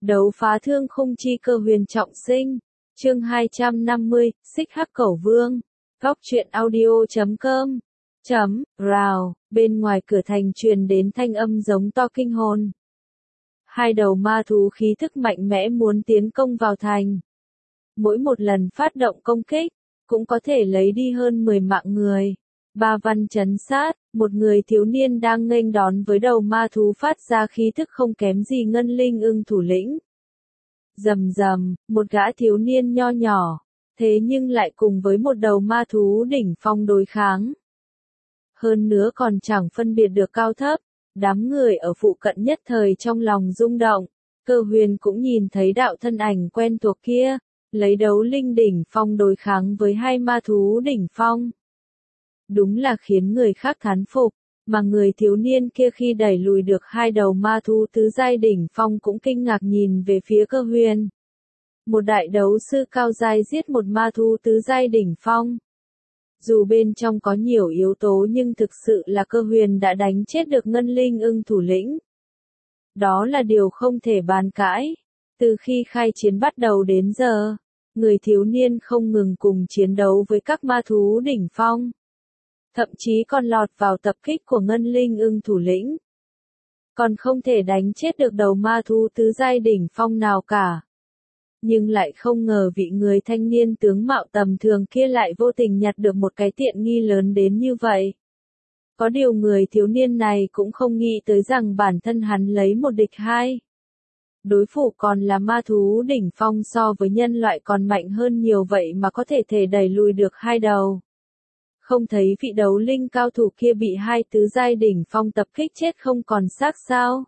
Đấu phá thương khung chi cơ huyền trọng sinh. Chương 250, Xích Hắc Cẩu Vương. Góc truyện audio.com. Rào, bên ngoài cửa thành truyền đến thanh âm giống to kinh hồn. Hai đầu ma thú khí thức mạnh mẽ muốn tiến công vào thành. Mỗi một lần phát động công kích, cũng có thể lấy đi hơn 10 mạng người. Ba văn chấn sát, một người thiếu niên đang nghênh đón với đầu ma thú phát ra khí thức không kém gì Ngân Linh Ưng thủ lĩnh. Rầm rầm, một gã thiếu niên nho nhỏ, thế nhưng lại cùng với một đầu ma thú đỉnh phong đối kháng. Hơn nữa còn chẳng phân biệt được cao thấp, đám người ở phụ cận nhất thời trong lòng rung động. Cơ huyền cũng nhìn thấy đạo thân ảnh quen thuộc kia, lấy đấu linh đỉnh phong đối kháng với hai ma thú đỉnh phong. Đúng là khiến người khác thán phục, mà người thiếu niên kia khi đẩy lùi được hai đầu ma thú tứ giai đỉnh phong cũng kinh ngạc nhìn về phía Cơ huyền. Một đại đấu sư cao giai giết một ma thú tứ giai đỉnh phong. Dù bên trong có nhiều yếu tố nhưng thực sự là Cơ huyền đã đánh chết được Ngân Linh Ưng thủ lĩnh. Đó là điều không thể bàn cãi. Từ khi khai chiến bắt đầu đến giờ, người thiếu niên không ngừng cùng chiến đấu với các ma thú đỉnh phong. Thậm chí còn lọt vào tập kích của Ngân Linh Ưng thủ lĩnh. Còn không thể đánh chết được đầu ma thú tứ giai đỉnh phong nào cả. Nhưng lại không ngờ vị người thanh niên tướng mạo tầm thường kia lại vô tình nhặt được một cái tiện nghi lớn đến như vậy. Có điều người thiếu niên này cũng không nghĩ tới rằng bản thân hắn lấy một địch hai. Đối thủ còn là ma thú đỉnh phong so với nhân loại còn mạnh hơn nhiều vậy mà có thể đẩy lùi được hai đầu. Không thấy vị đấu linh cao thủ kia bị hai tứ giai đỉnh phong tập kích chết không còn xác sao?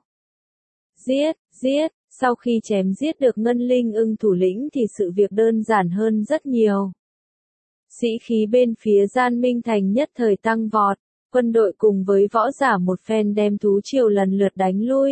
Giết, sau khi chém giết được Ngân Linh Ưng thủ lĩnh thì sự việc đơn giản hơn rất nhiều. Sĩ khí bên phía Gian Minh Thành nhất thời tăng vọt, quân đội cùng với võ giả một phen đem thú triều lần lượt đánh lui.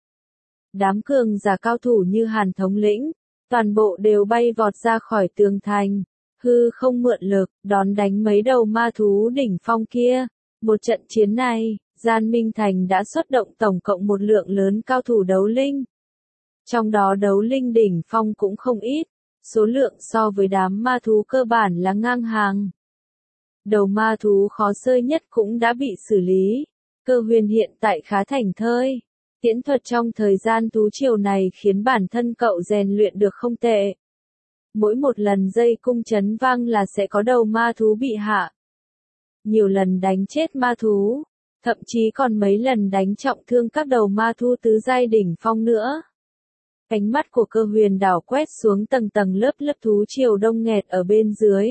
Đám cường giả cao thủ như Hàn thống lĩnh, toàn bộ đều bay vọt ra khỏi tường thành. Hư không mượn lực, đón đánh mấy đầu ma thú đỉnh phong kia. Một trận chiến này, Gian Minh Thành đã xuất động tổng cộng một lượng lớn cao thủ đấu linh. Trong đó đấu linh đỉnh phong cũng không ít, số lượng so với đám ma thú cơ bản là ngang hàng. Đầu ma thú khó sơi nhất cũng đã bị xử lý. Cơ huyền hiện tại khá thảnh thơi. Tiễn thuật trong thời gian thú triều này khiến bản thân cậu rèn luyện được không tệ. Mỗi một lần dây cung chấn vang là sẽ có đầu ma thú bị hạ. Nhiều lần đánh chết ma thú, thậm chí còn mấy lần đánh trọng thương các đầu ma thú tứ giai đỉnh phong nữa. Ánh mắt của Cơ huyền đảo quét xuống tầng tầng lớp lớp thú triều đông nghẹt ở bên dưới.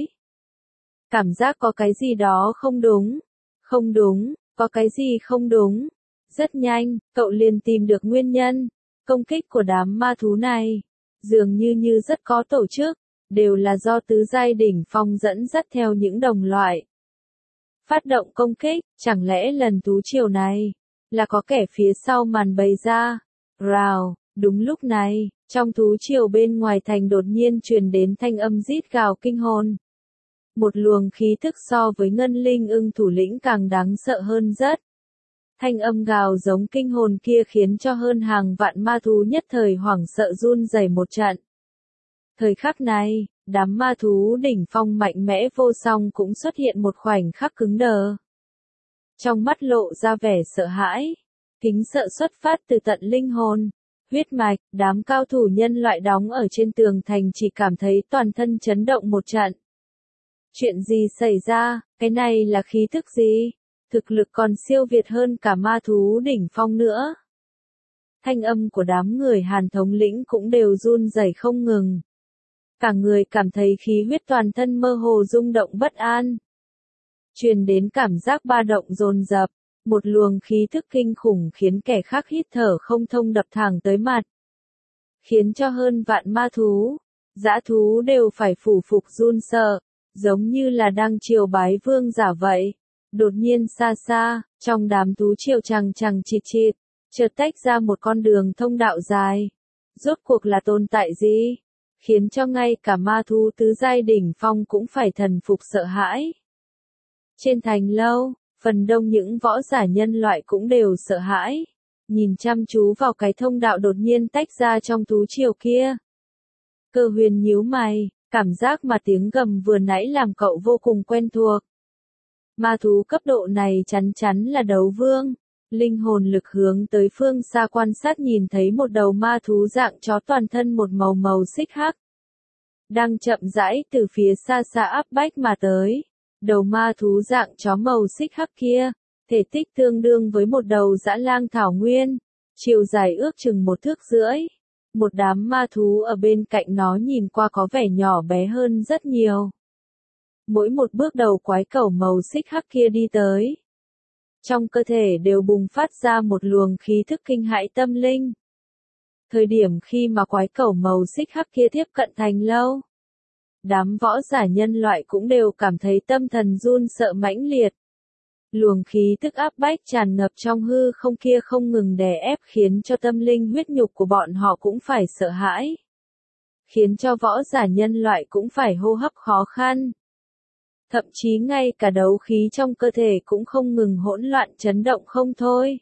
Cảm giác có cái gì đó không đúng, có cái gì không đúng. Rất nhanh, cậu liền tìm được nguyên nhân, công kích của đám ma thú này. Dường như rất có tổ chức, đều là do tứ giai đỉnh phong dẫn dắt theo những đồng loại. Phát động công kích, chẳng lẽ lần thú triều này, là có kẻ phía sau màn bày ra. Rào, đúng lúc này, trong thú triều bên ngoài thành đột nhiên truyền đến thanh âm rít gào kinh hồn. Một luồng khí thức so với Ngân Linh Ưng thủ lĩnh càng đáng sợ hơn rất. Thanh âm gào giống kinh hồn kia khiến cho hơn hàng vạn ma thú nhất thời hoảng sợ run rẩy một trận. Thời khắc này, đám ma thú đỉnh phong mạnh mẽ vô song cũng xuất hiện một khoảnh khắc cứng đờ. Trong mắt lộ ra vẻ sợ hãi, kính sợ xuất phát từ tận linh hồn, huyết mạch, đám cao thủ nhân loại đóng ở trên tường thành chỉ cảm thấy toàn thân chấn động một trận. Chuyện gì xảy ra, cái này là khí thức gì? Thực lực còn siêu việt hơn cả ma thú đỉnh phong nữa. Thanh âm của đám người Hàn thống lĩnh cũng đều run rẩy không ngừng. Cả người cảm thấy khí huyết toàn thân mơ hồ rung động bất an. Truyền đến cảm giác ba động dồn dập, một luồng khí thức kinh khủng khiến kẻ khác hít thở không thông đập thẳng tới mặt. Khiến cho hơn vạn ma thú, dã thú đều phải phủ phục run sợ, giống như là đang triều bái vương giả vậy. Đột nhiên xa, trong đám thú triều chằng chịt, chợt tách ra một con đường thông đạo dài. Rốt cuộc là tồn tại gì? Khiến cho ngay cả ma thú tứ giai đỉnh phong cũng phải thần phục sợ hãi. Trên thành lâu, phần đông những võ giả nhân loại cũng đều sợ hãi. nhìn chăm chú vào cái thông đạo đột nhiên tách ra trong thú triều kia. Cơ huyền nhíu mày, cảm giác mà tiếng gầm vừa nãy làm cậu vô cùng quen thuộc. Ma thú cấp độ này chắn chắn là đấu vương. Linh hồn lực hướng tới phương xa quan sát nhìn thấy một đầu ma thú dạng chó toàn thân một màu màu xích hắc. Đang chậm rãi từ phía xa xa áp bách mà tới. Đầu ma thú dạng chó màu xích hắc kia, thể tích tương đương với một đầu dã lang thảo nguyên, chiều dài ước chừng 1,5 thước. Một đám ma thú ở bên cạnh nó nhìn qua có vẻ nhỏ bé hơn rất nhiều. Mỗi một bước đầu quái cẩu màu xích hắc kia đi tới, trong cơ thể đều bùng phát ra một luồng khí thức kinh hãi tâm linh. Thời điểm khi mà quái cẩu màu xích hắc kia tiếp cận Thành Lâu, đám võ giả nhân loại cũng đều cảm thấy tâm thần run sợ mãnh liệt. Luồng khí tức áp bách tràn ngập trong hư không kia không ngừng đè ép khiến cho tâm linh huyết nhục của bọn họ cũng phải sợ hãi. Khiến cho võ giả nhân loại cũng phải hô hấp khó khăn. Thậm chí ngay cả đấu khí trong cơ thể cũng không ngừng hỗn loạn chấn động không thôi.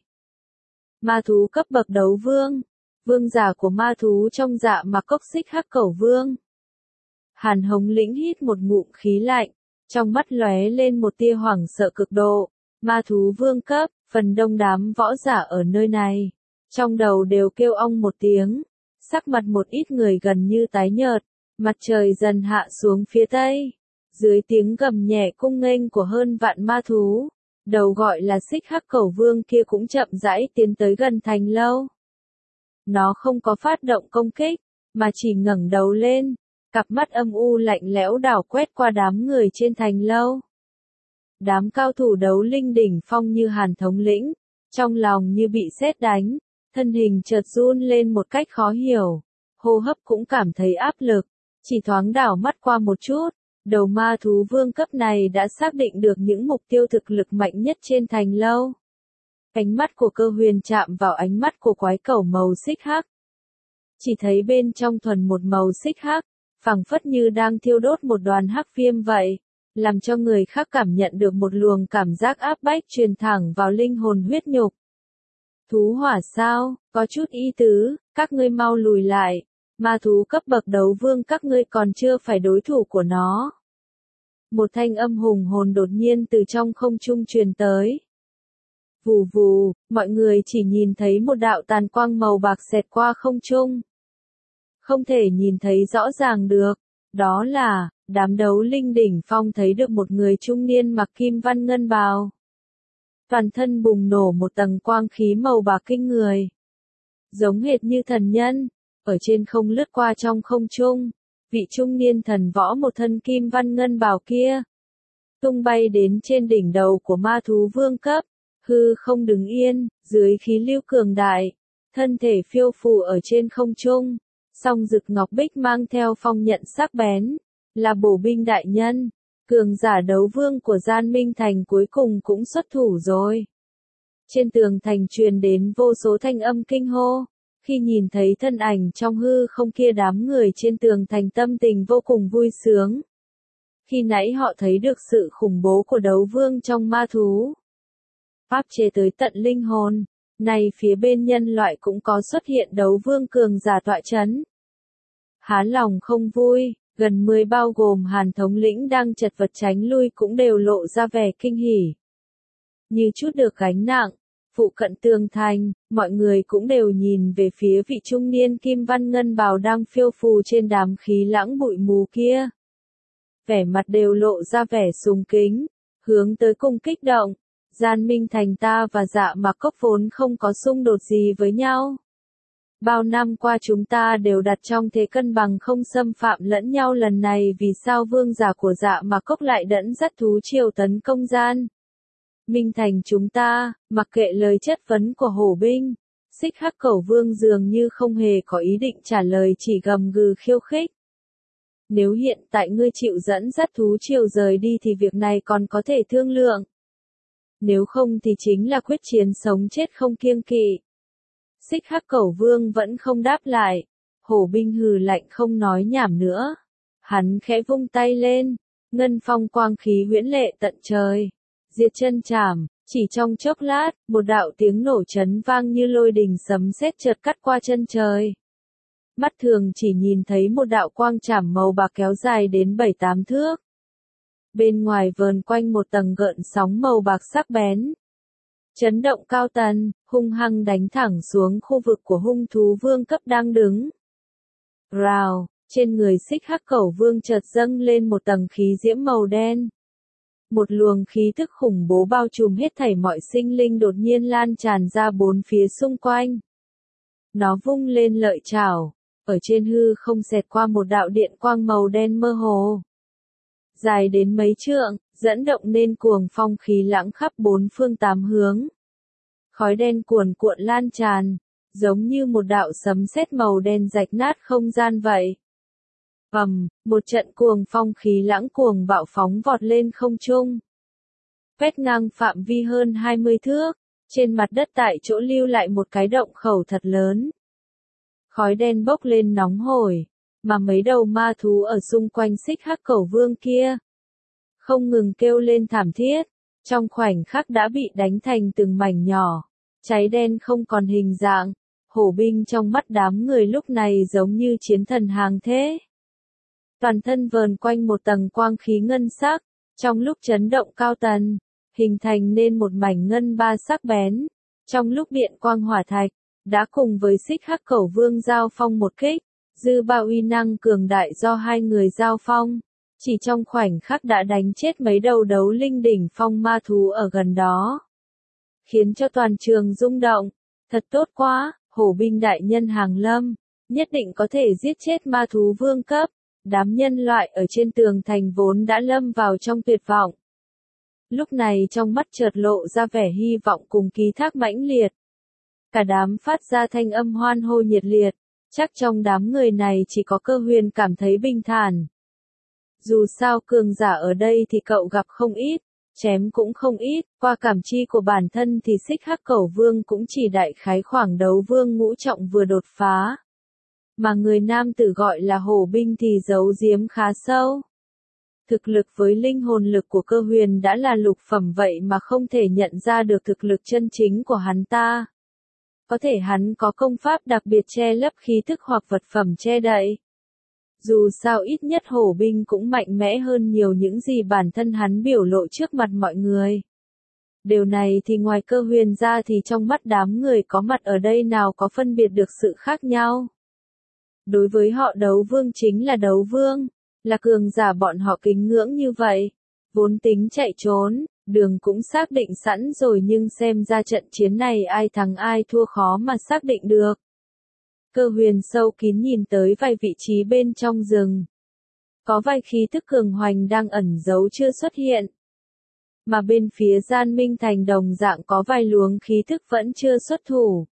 Ma thú cấp bậc đấu vương, vương giả của ma thú trong Dạ Mạc Cốc Xích Hắc Cẩu Vương. Hàn Hồng Lĩnh hít một ngụm khí lạnh, trong mắt lóe lên một tia hoảng sợ cực độ. Ma thú vương cấp, phần đông đám võ giả ở nơi này, trong đầu đều kêu ong một tiếng, sắc mặt một ít người gần như tái nhợt, mặt trời dần hạ xuống phía tây. Dưới tiếng gầm nhẹ cung nghênh của hơn vạn ma thú, đầu gọi là Xích Hắc Cẩu Vương kia cũng chậm rãi tiến tới gần Thành Lâu. Nó không có phát động công kích, mà chỉ ngẩng đầu lên, cặp mắt âm u lạnh lẽo đảo quét qua đám người trên Thành Lâu. Đám cao thủ đấu linh đỉnh phong như Hàn thống lĩnh, trong lòng như bị sét đánh, thân hình chợt run lên một cách khó hiểu, hô hấp cũng cảm thấy áp lực, chỉ thoáng đảo mắt qua một chút. Đầu ma thú vương cấp này đã xác định được những mục tiêu thực lực mạnh nhất trên Thành Lâu. Ánh mắt của Cơ Huyền chạm vào ánh mắt của quái cẩu màu xích hắc. Chỉ thấy bên trong thuần một màu xích hắc, phảng phất như đang thiêu đốt một đoàn hắc viêm vậy, làm cho người khác cảm nhận được một luồng cảm giác áp bách truyền thẳng vào linh hồn huyết nhục. Thú hỏa sao, có chút ý tứ, các ngươi mau lùi lại. Ma thú cấp bậc đấu vương các ngươi còn chưa phải đối thủ của nó. Một thanh âm hùng hồn đột nhiên từ trong không trung truyền tới. Vù vù, mọi người chỉ nhìn thấy một đạo tàn quang màu bạc xẹt qua không trung. Không thể nhìn thấy rõ ràng được, đó là, đám đấu linh đỉnh phong thấy được một người trung niên mặc kim văn ngân bào. Toàn thân bùng nổ một tầng quang khí màu bạc kinh người. Giống hệt như thần nhân. Ở trên không lướt qua trong không trung, vị trung niên thần võ một thân kim văn ngân bào kia, tung bay đến trên đỉnh đầu của ma thú vương cấp, hư không đứng yên, dưới khí lưu cường đại, thân thể phiêu phù ở trên không trung, song rực ngọc bích mang theo phong nhận sắc bén, là bổ binh đại nhân, cường giả đấu vương của Gian Minh Thành cuối cùng cũng xuất thủ rồi. Trên tường thành truyền đến vô số thanh âm kinh hô. Khi nhìn thấy thân ảnh trong hư không kia đám người trên tường thành tâm tình vô cùng vui sướng. Khi nãy họ thấy được sự khủng bố của đấu vương trong ma thú. Áp chế tới tận linh hồn, này phía bên nhân loại cũng có xuất hiện đấu vương cường giả tọa chấn. Há lòng không vui, gần 10 bao gồm Hàn thống lĩnh đang chật vật tránh lui cũng đều lộ ra vẻ kinh hỉ. Như chút được gánh nặng. Phụ cận tường thành, mọi người cũng đều nhìn về phía vị trung niên kim văn ngân bào đang phiêu phù trên đám khí lãng bụi mù kia. Vẻ mặt đều lộ ra vẻ sùng kính, hướng tới cùng kích động. Gian Minh Thành ta và Dạ Mạc Cốc vốn không có xung đột gì với nhau. Bao năm qua chúng ta đều đặt trong thế cân bằng không xâm phạm lẫn nhau, lần này vì sao vương giả của Dạ Mạc Cốc lại dẫn dắt thú triều tấn công Gian Minh Thành chúng ta, mặc kệ lời chất vấn của hổ binh, Xích Hắc Cẩu Vương dường như không hề có ý định trả lời, chỉ gầm gừ khiêu khích. Nếu hiện tại ngươi chịu dẫn dắt thú triều rời đi thì việc này còn có thể thương lượng. Nếu không thì chính là quyết chiến sống chết không kiêng kỵ. Xích Hắc Cẩu Vương vẫn không đáp lại, hổ binh hừ lạnh không nói nhảm nữa. Hắn khẽ vung tay lên, ngân phong quang khí huyễn lệ tận trời. Diệt chân chảm, Chỉ trong chốc lát, một đạo tiếng nổ chấn vang như lôi đình sấm sét chợt cắt qua chân trời. Mắt thường chỉ nhìn thấy một đạo quang trảm màu bạc kéo dài đến 7-8 thước. Bên ngoài vờn quanh một tầng gợn sóng màu bạc sắc bén. Chấn động cao tần, hung hăng đánh thẳng xuống khu vực của hung thú vương cấp đang đứng. Rào, trên người Xích Hắc Cẩu Vương chợt dâng lên một tầng khí diễm màu đen. Một luồng khí tức khủng bố bao trùm hết thảy mọi sinh linh đột nhiên lan tràn ra bốn phía xung quanh. Nó vung lên lợi chảo, ở trên hư không xẹt qua một đạo điện quang màu đen mơ hồ. Dài đến mấy trượng, dẫn động nên cuồng phong khí lãng khắp bốn phương tám hướng. Khói đen cuồn cuộn lan tràn, giống như một đạo sấm sét màu đen rạch nát không gian vậy. Một trận cuồng phong khí lãng cuồng bạo phóng vọt lên không trung. Quét ngang phạm vi hơn 20 thước, trên mặt đất tại chỗ lưu lại một cái động khẩu thật lớn. Khói đen bốc lên nóng hổi, mà mấy đầu ma thú ở xung quanh Xích Hắc Cẩu Vương kia không ngừng kêu lên thảm thiết, trong khoảnh khắc đã bị đánh thành từng mảnh nhỏ, cháy đen không còn hình dạng. Hổ binh trong mắt đám người lúc này giống như chiến thần hàng thế. Toàn thân vờn quanh một tầng quang khí ngân sắc, trong lúc chấn động cao tần, hình thành nên một mảnh ngân ba sắc bén. Trong lúc điện quang hỏa thạch, đã cùng với Xích Hắc Cẩu Vương giao phong một kích, dư ba uy năng cường đại do hai người giao phong, chỉ trong khoảnh khắc đã đánh chết mấy đầu đấu linh đỉnh phong ma thú ở gần đó. Khiến cho toàn trường rung động, thật tốt quá, hổ binh đại nhân hàng lâm, nhất định có thể giết chết ma thú vương cấp. Đám nhân loại ở trên tường thành vốn đã lâm vào trong tuyệt vọng. Lúc này trong mắt chợt lộ ra vẻ hy vọng cùng ký thác mãnh liệt. Cả đám phát ra thanh âm hoan hô nhiệt liệt, chắc trong đám người này chỉ có Cơ Huyền cảm thấy bình thản. Dù sao cường giả ở đây thì cậu gặp không ít, chém cũng không ít, qua cảm chi của bản thân thì Xích Hắc Cẩu Vương cũng chỉ đại khái khoảng đấu vương ngũ trọng vừa đột phá. Mà người nam tử gọi là hổ binh thì giấu giếm khá sâu. Thực lực với linh hồn lực của Cơ Huyền đã là lục phẩm vậy mà không thể nhận ra được thực lực chân chính của hắn ta. Có thể hắn có công pháp đặc biệt che lấp khí thức hoặc vật phẩm che đậy. Dù sao ít nhất hổ binh cũng mạnh mẽ hơn nhiều những gì bản thân hắn biểu lộ trước mặt mọi người. Điều này thì ngoài Cơ Huyền ra thì trong mắt đám người có mặt ở đây nào có phân biệt được sự khác nhau. Đối với họ đấu vương chính là đấu vương, là cường giả bọn họ kính ngưỡng như vậy. Vốn tính chạy trốn, đường cũng xác định sẵn rồi nhưng xem ra trận chiến này ai thắng ai thua khó mà xác định được. Cơ Huyền sâu kín nhìn tới vài vị trí bên trong rừng. Có vài khí thức cường hoành đang ẩn giấu chưa xuất hiện. Mà bên phía Gian Minh Thành đồng dạng có vài luồng khí thức vẫn chưa xuất thủ.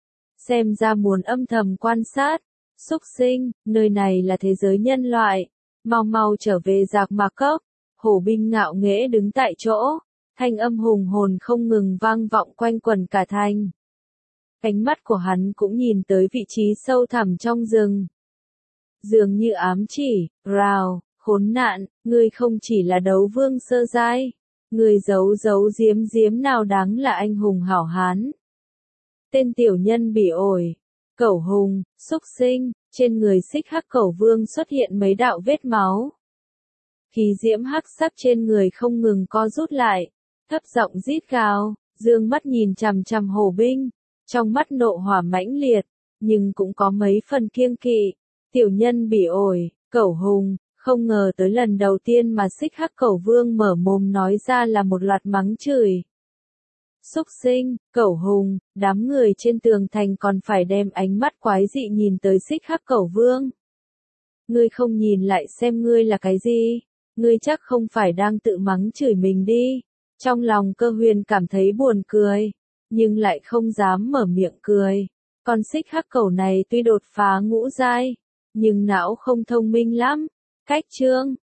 Xem ra muốn âm thầm quan sát. Xúc sinh, nơi này là thế giới nhân loại, mau mau trở về Giạc Mạc Cốc. Hổ binh ngạo nghễ đứng tại chỗ, thanh âm hùng hồn không ngừng vang vọng quanh quần cả thành. Ánh mắt của hắn cũng nhìn tới vị trí sâu thẳm trong rừng. Dường như ám chỉ, rào, khốn nạn, ngươi không chỉ là đấu vương sơ giai, ngươi giấu giấu giếm giếm nào đáng là anh hùng hảo hán. Tên tiểu nhân bỉ ổi. Cẩu hùng, xúc sinh, trên người Xích Hắc Cẩu Vương xuất hiện mấy đạo vết máu. Khí diễm hắc sắc trên người không ngừng co rút lại, thấp giọng rít gào, dương mắt nhìn chằm chằm hổ binh, trong mắt nộ hỏa mãnh liệt, nhưng cũng có mấy phần kiêng kỵ. Tiểu nhân bỉ ổi, cẩu hùng, không ngờ tới lần đầu tiên mà Xích Hắc Cẩu Vương mở mồm nói ra là một loạt mắng chửi. Xúc sinh, cẩu hùng, đám người trên tường thành còn phải đem ánh mắt quái dị nhìn tới Xích Hắc Cẩu Vương. Ngươi không nhìn lại xem ngươi là cái gì, ngươi chắc không phải đang tự mắng chửi mình đi. Trong lòng Cơ Huyền cảm thấy buồn cười, nhưng lại không dám mở miệng cười. Con Xích Hắc Cẩu này tuy đột phá ngũ giai, nhưng não không thông minh lắm. Cách chương